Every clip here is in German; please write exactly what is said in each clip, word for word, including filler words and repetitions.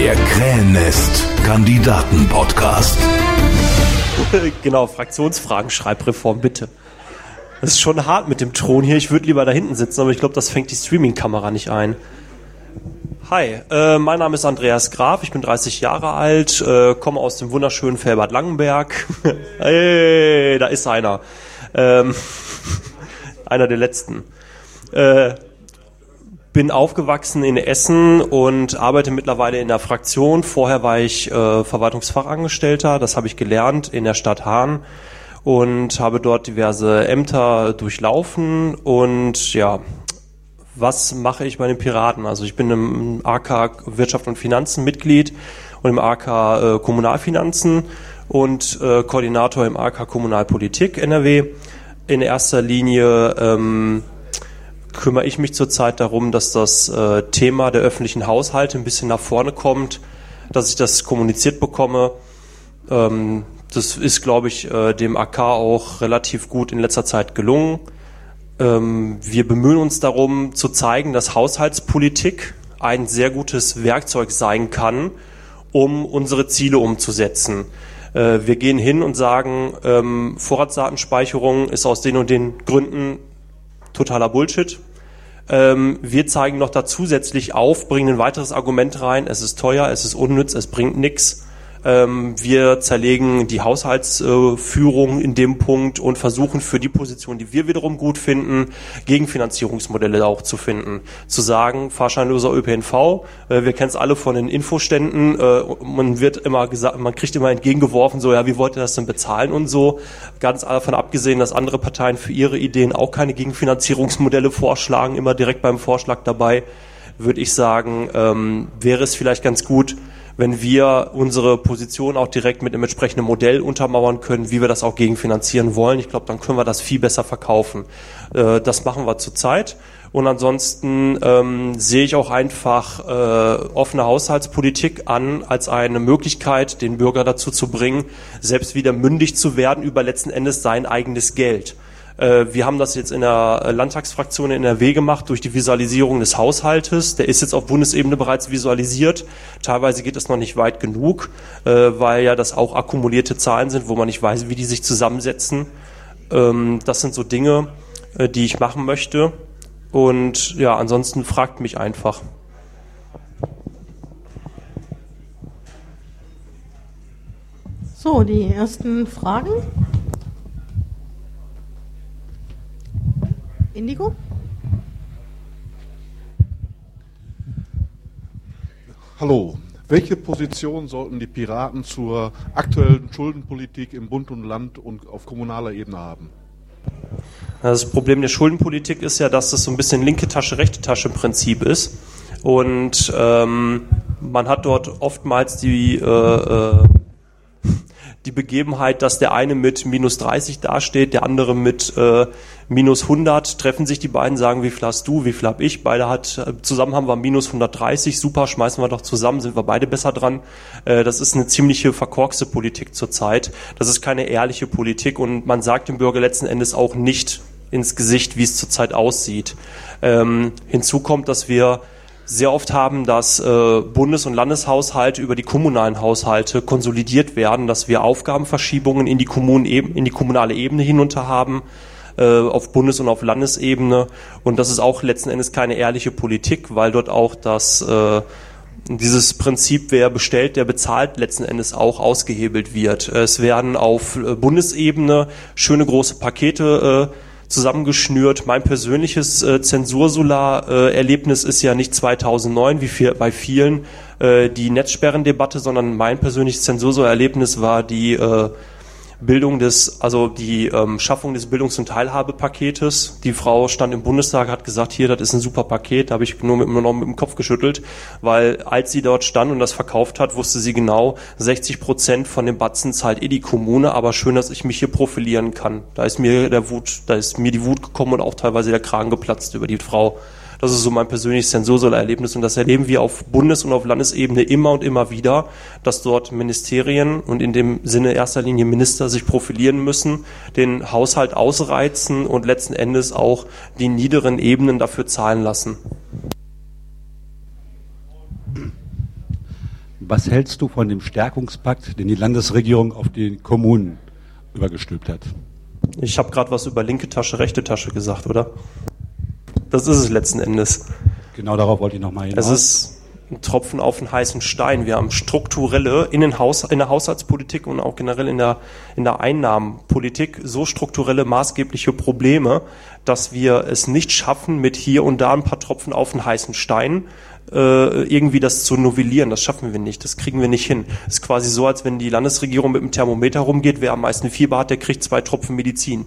Der Krähennest-Kandidaten-Podcast. Genau, Fraktionsfragen, Schreibreform, bitte. Das ist schon hart mit dem Thron hier. Ich würde lieber da hinten sitzen, aber ich glaube, das fängt die Streaming-Kamera nicht ein. Hi, äh, mein Name ist Andreas Graf, ich bin dreißig Jahre alt, äh, komme aus dem wunderschönen Felbert Langenberg. Hey, da ist einer. Ähm, einer der letzten. Äh, bin aufgewachsen in Essen und arbeite mittlerweile in der Fraktion. Vorher war ich äh, Verwaltungsfachangestellter, das habe ich gelernt in der Stadt Hahn und habe dort diverse Ämter durchlaufen. Und ja, was mache ich bei den Piraten? Also ich bin im A K Wirtschaft und Finanzen Mitglied und im A K äh, Kommunalfinanzen und äh, Koordinator im A K Kommunalpolitik N R W. In erster Linie ähm, kümmere ich mich zurzeit darum, dass das äh, Thema der öffentlichen Haushalte ein bisschen nach vorne kommt, dass ich das kommuniziert bekomme. Ähm, das ist, glaube ich, äh, dem A K auch relativ gut in letzter Zeit gelungen. Ähm, wir bemühen uns darum, zu zeigen, dass Haushaltspolitik ein sehr gutes Werkzeug sein kann, um unsere Ziele umzusetzen. Äh, wir gehen hin und sagen, ähm, Vorratsdatenspeicherung ist aus den und den Gründen totaler Bullshit. Ähm, wir zeigen noch da zusätzlich auf, bringen ein weiteres Argument rein, es ist teuer, es ist unnütz, es bringt nichts. Ähm, wir zerlegen die Haushaltsführung äh, in dem Punkt und versuchen für die Position, die wir wiederum gut finden, Gegenfinanzierungsmodelle auch zu finden. Zu sagen, fahrscheinloser Ö P N V, äh, wir kennen es alle von den Infoständen, äh, man wird immer gesagt, man kriegt immer entgegengeworfen, so, ja, wie wollt ihr das denn bezahlen und so. Ganz davon abgesehen, dass andere Parteien für ihre Ideen auch keine Gegenfinanzierungsmodelle vorschlagen, immer direkt beim Vorschlag dabei, würde ich sagen, ähm, wäre es vielleicht ganz gut, wenn wir unsere Position auch direkt mit einem entsprechenden Modell untermauern können, wie wir das auch gegenfinanzieren wollen. Ich glaube, dann können wir das viel besser verkaufen. Äh, das machen wir zurzeit. Und ansonsten ähm, sehe ich auch einfach äh, offene Haushaltspolitik an als eine Möglichkeit, den Bürger dazu zu bringen, selbst wieder mündig zu werden über letzten Endes sein eigenes Geld. Wir haben das jetzt in der Landtagsfraktion in N R W gemacht durch die Visualisierung des Haushaltes. Der ist jetzt auf Bundesebene bereits visualisiert. Teilweise geht es noch nicht weit genug, weil ja das auch akkumulierte Zahlen sind, wo man nicht weiß, wie die sich zusammensetzen. Das sind so Dinge, die ich machen möchte. Und ja, ansonsten fragt mich einfach. So, die ersten Fragen. Indigo? Hallo. Welche Position sollten die Piraten zur aktuellen Schuldenpolitik im Bund und Land und auf kommunaler Ebene haben? Das Problem der Schuldenpolitik ist ja, dass es so ein bisschen linke Tasche, rechte Tasche im Prinzip ist. Und ähm, man hat dort oftmals die äh, äh, die Begebenheit, dass der eine mit minus dreißig dasteht, der andere mit äh, minus hundert, treffen sich die beiden, sagen, wie viel hast du, wie viel hab ich, beide hat, zusammen haben wir minus hundertdreißig, super, schmeißen wir doch zusammen, sind wir beide besser dran. Äh, das ist eine ziemliche verkorkste Politik zurzeit, das ist keine ehrliche Politik und man sagt dem Bürger letzten Endes auch nicht ins Gesicht, wie es zurzeit aussieht. Ähm, hinzu kommt, dass wir sehr oft haben, dass äh, Bundes- und Landeshaushalte über die kommunalen Haushalte konsolidiert werden, dass wir Aufgabenverschiebungen in die Kommunen, in die kommunale Ebene hinunter haben, äh, auf Bundes- und auf Landesebene. Und das ist auch letzten Endes keine ehrliche Politik, weil dort auch das äh, dieses Prinzip, wer bestellt, der bezahlt, letzten Endes auch ausgehebelt wird. Es werden auf äh, Bundesebene schöne große Pakete äh, zusammengeschnürt. Mein persönliches äh, Zensursolar-Erlebnis ist ja nicht zweitausendneun, wie viel, bei vielen, äh, die Netzsperrendebatte, sondern mein persönliches Zensursolar-Erlebnis war die äh, Bildung des, also die ähm, Schaffung des Bildungs- und Teilhabepaketes. Die Frau stand im Bundestag, hat gesagt, hier, das ist ein super Paket. Da habe ich nur mit, nur noch mit dem Kopf geschüttelt, weil als sie dort stand und das verkauft hat, wusste sie genau, sechzig Prozent von dem Batzen zahlt eh die Kommune, aber schön, dass ich mich hier profilieren kann. Da ist mir der Wut, da ist mir die Wut gekommen und auch teilweise der Kragen geplatzt über die Frau. Das ist so mein persönliches Zensursolar-Erlebnis und das erleben wir auf Bundes- und auf Landesebene immer und immer wieder, dass dort Ministerien und in dem Sinne erster Linie Minister sich profilieren müssen, den Haushalt ausreizen und letzten Endes auch die niederen Ebenen dafür zahlen lassen. Was hältst du von dem Stärkungspakt, den die Landesregierung auf die Kommunen übergestülpt hat? Ich habe gerade was über linke Tasche, rechte Tasche gesagt, oder? Das ist es letzten Endes. Genau darauf wollte ich nochmal hinaus. Es ist ein Tropfen auf den heißen Stein. Wir haben strukturelle in, den Haus, in der Haushaltspolitik und auch generell in der, in der Einnahmenpolitik so strukturelle maßgebliche Probleme, dass wir es nicht schaffen, mit hier und da ein paar Tropfen auf den heißen Stein äh, irgendwie das zu novellieren. Das schaffen wir nicht. Das kriegen wir nicht hin. Es ist quasi so, als wenn die Landesregierung mit dem Thermometer rumgeht. Wer am meisten Fieber hat, der kriegt zwei Tropfen Medizin.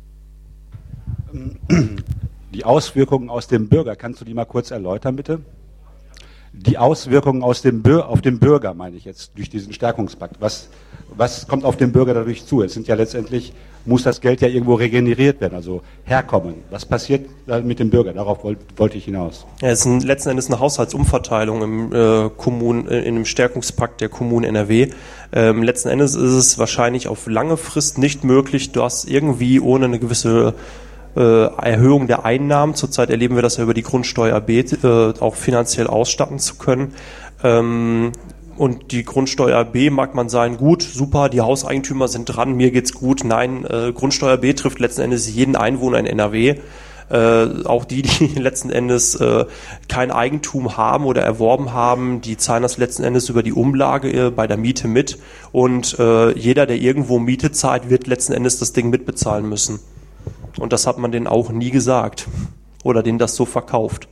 Die Auswirkungen aus dem Bürger, kannst du die mal kurz erläutern, bitte? Die Auswirkungen aus dem Bür- auf den Bürger, meine ich jetzt, durch diesen Stärkungspakt. Was, was kommt auf den Bürger dadurch zu? Es sind ja letztendlich, muss das Geld ja irgendwo regeneriert werden, also herkommen. Was passiert da mit dem Bürger? Darauf wollte wollt ich hinaus. Ja, es ist ein, letzten Endes eine Haushaltsumverteilung im äh, Kommunen, äh, in dem Stärkungspakt der Kommunen N R W. Ähm, letzten Endes ist es wahrscheinlich auf lange Frist nicht möglich, dass irgendwie ohne eine gewisse Erhöhung der Einnahmen, zurzeit erleben wir das ja über die Grundsteuer B, äh, auch finanziell ausstatten zu können. Ähm, und die Grundsteuer B mag man sagen, gut, super, die Hauseigentümer sind dran, mir geht's gut. Nein, äh, Grundsteuer B trifft letzten Endes jeden Einwohner in N R W. Äh, auch die, die letzten Endes äh, kein Eigentum haben oder erworben haben, die zahlen das letzten Endes über die Umlage äh, bei der Miete mit. Und äh, jeder, der irgendwo Miete zahlt, wird letzten Endes das Ding mitbezahlen müssen. Und das hat man denen auch nie gesagt oder denen das so verkauft.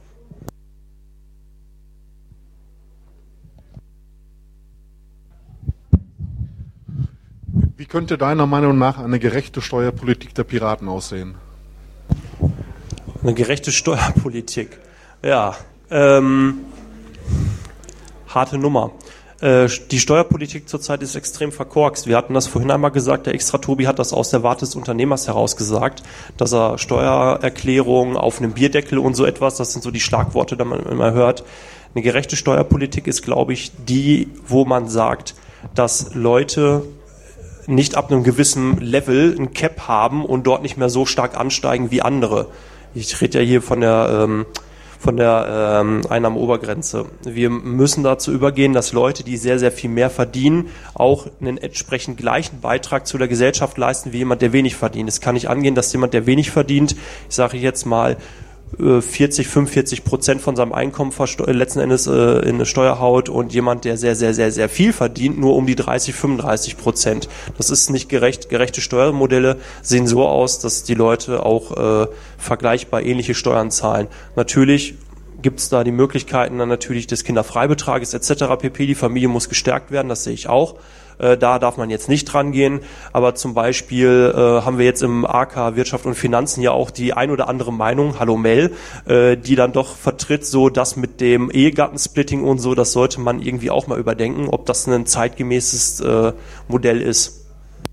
Wie könnte deiner Meinung nach eine gerechte Steuerpolitik der Piraten aussehen? Eine gerechte Steuerpolitik. Ja, ähm, harte Nummer. Die Steuerpolitik zurzeit ist extrem verkorkst. Wir hatten das vorhin einmal gesagt, der Extra-Tobi hat das aus der Warte des Unternehmers heraus gesagt, dass er Steuererklärung auf einem Bierdeckel und so etwas, das sind so die Schlagworte, die man immer hört. Eine gerechte Steuerpolitik ist, glaube ich, die, wo man sagt, dass Leute nicht ab einem gewissen Level ein Cap haben und dort nicht mehr so stark ansteigen wie andere. Ich rede ja hier von der ähm, von der ähm, Einnahmenobergrenze. Wir müssen dazu übergehen, dass Leute, die sehr, sehr viel mehr verdienen, auch einen entsprechend gleichen Beitrag zu der Gesellschaft leisten wie jemand, der wenig verdient. Es kann nicht angehen, dass jemand, der wenig verdient, ich sage jetzt mal, vierzig, fünfundvierzig Prozent von seinem Einkommen versteu- letzten Endes äh, in eine Steuer haut und jemand, der sehr, sehr, sehr, sehr viel verdient, nur um die dreißig, fünfunddreißig Prozent. Das ist nicht gerecht. Gerechte Steuermodelle sehen so aus, dass die Leute auch äh, vergleichbar ähnliche Steuern zahlen. Natürlich gibt es da die Möglichkeiten dann natürlich des Kinderfreibetrages et cetera pp. Die Familie muss gestärkt werden, das sehe ich auch. Äh, da darf man jetzt nicht dran gehen, aber zum Beispiel äh, haben wir jetzt im A K Wirtschaft und Finanzen ja auch die ein oder andere Meinung, hallo Mel, äh, die dann doch vertritt, so das mit dem Ehegattensplitting und so, das sollte man irgendwie auch mal überdenken, ob das ein zeitgemäßes äh, Modell ist.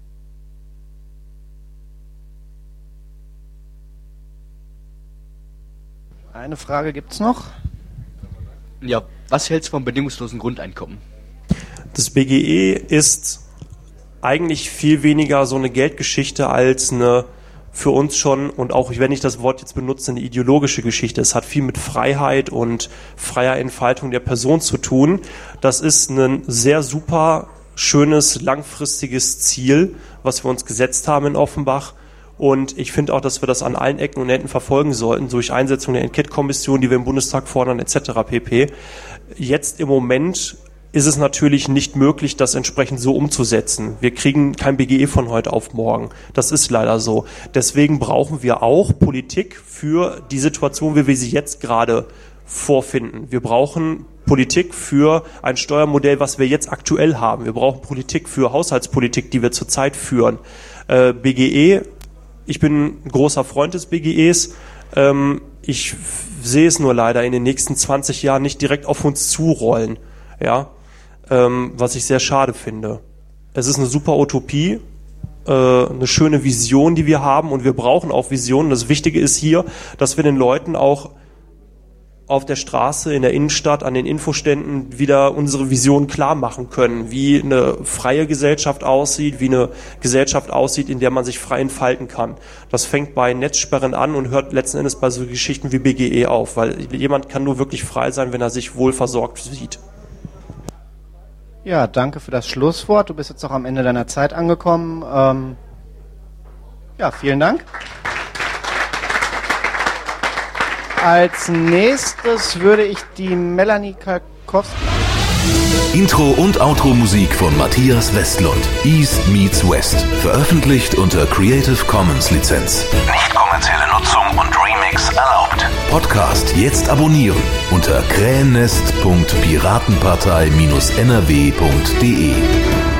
Eine Frage gibt's noch. Ja, was hältst du vom bedingungslosen Grundeinkommen? Das B G E ist eigentlich viel weniger so eine Geldgeschichte als eine für uns schon, und auch wenn ich das Wort jetzt benutze, eine ideologische Geschichte. Es hat viel mit Freiheit und freier Entfaltung der Person zu tun. Das ist ein sehr super schönes, langfristiges Ziel, was wir uns gesetzt haben in Offenbach. Und ich finde auch, dass wir das an allen Ecken und Enden verfolgen sollten, durch Einsetzung der Enquete-Kommission, die wir im Bundestag fordern, et cetera pp. Jetzt im Moment ist es natürlich nicht möglich, das entsprechend so umzusetzen. Wir kriegen kein B G E von heute auf morgen. Das ist leider so. Deswegen brauchen wir auch Politik für die Situation, wie wir sie jetzt gerade vorfinden. Wir brauchen Politik für ein Steuermodell, was wir jetzt aktuell haben. Wir brauchen Politik für Haushaltspolitik, die wir zurzeit führen. Äh, B G E, ich bin ein großer Freund des B G Es. Ähm, ich f- sehe es nur leider in den nächsten zwanzig Jahren nicht direkt auf uns zurollen. Ja, ähm, was ich sehr schade finde. Es ist eine super Utopie, äh, eine schöne Vision, die wir haben, und wir brauchen auch Visionen. Das Wichtige ist hier, dass wir den Leuten auch auf der Straße, in der Innenstadt, an den Infoständen wieder unsere Vision klar machen können, wie eine freie Gesellschaft aussieht, wie eine Gesellschaft aussieht, in der man sich frei entfalten kann. Das fängt bei Netzsperren an und hört letzten Endes bei so Geschichten wie B G E auf, weil jemand kann nur wirklich frei sein, wenn er sich wohl versorgt sieht. Ja, danke für das Schlusswort. Du bist jetzt noch am Ende deiner Zeit angekommen. Ähm, ja, vielen Dank. Als nächstes würde ich die Melanie Kalkowski... Intro und Outro-Musik von Matthias Westlund. East meets West. Veröffentlicht unter Creative Commons Lizenz. Nicht kommerzielle Nutzung und Remix erlaubt. Podcast jetzt abonnieren unter krähennest punkt piratenpartei Bindestrich n r w punkt d e.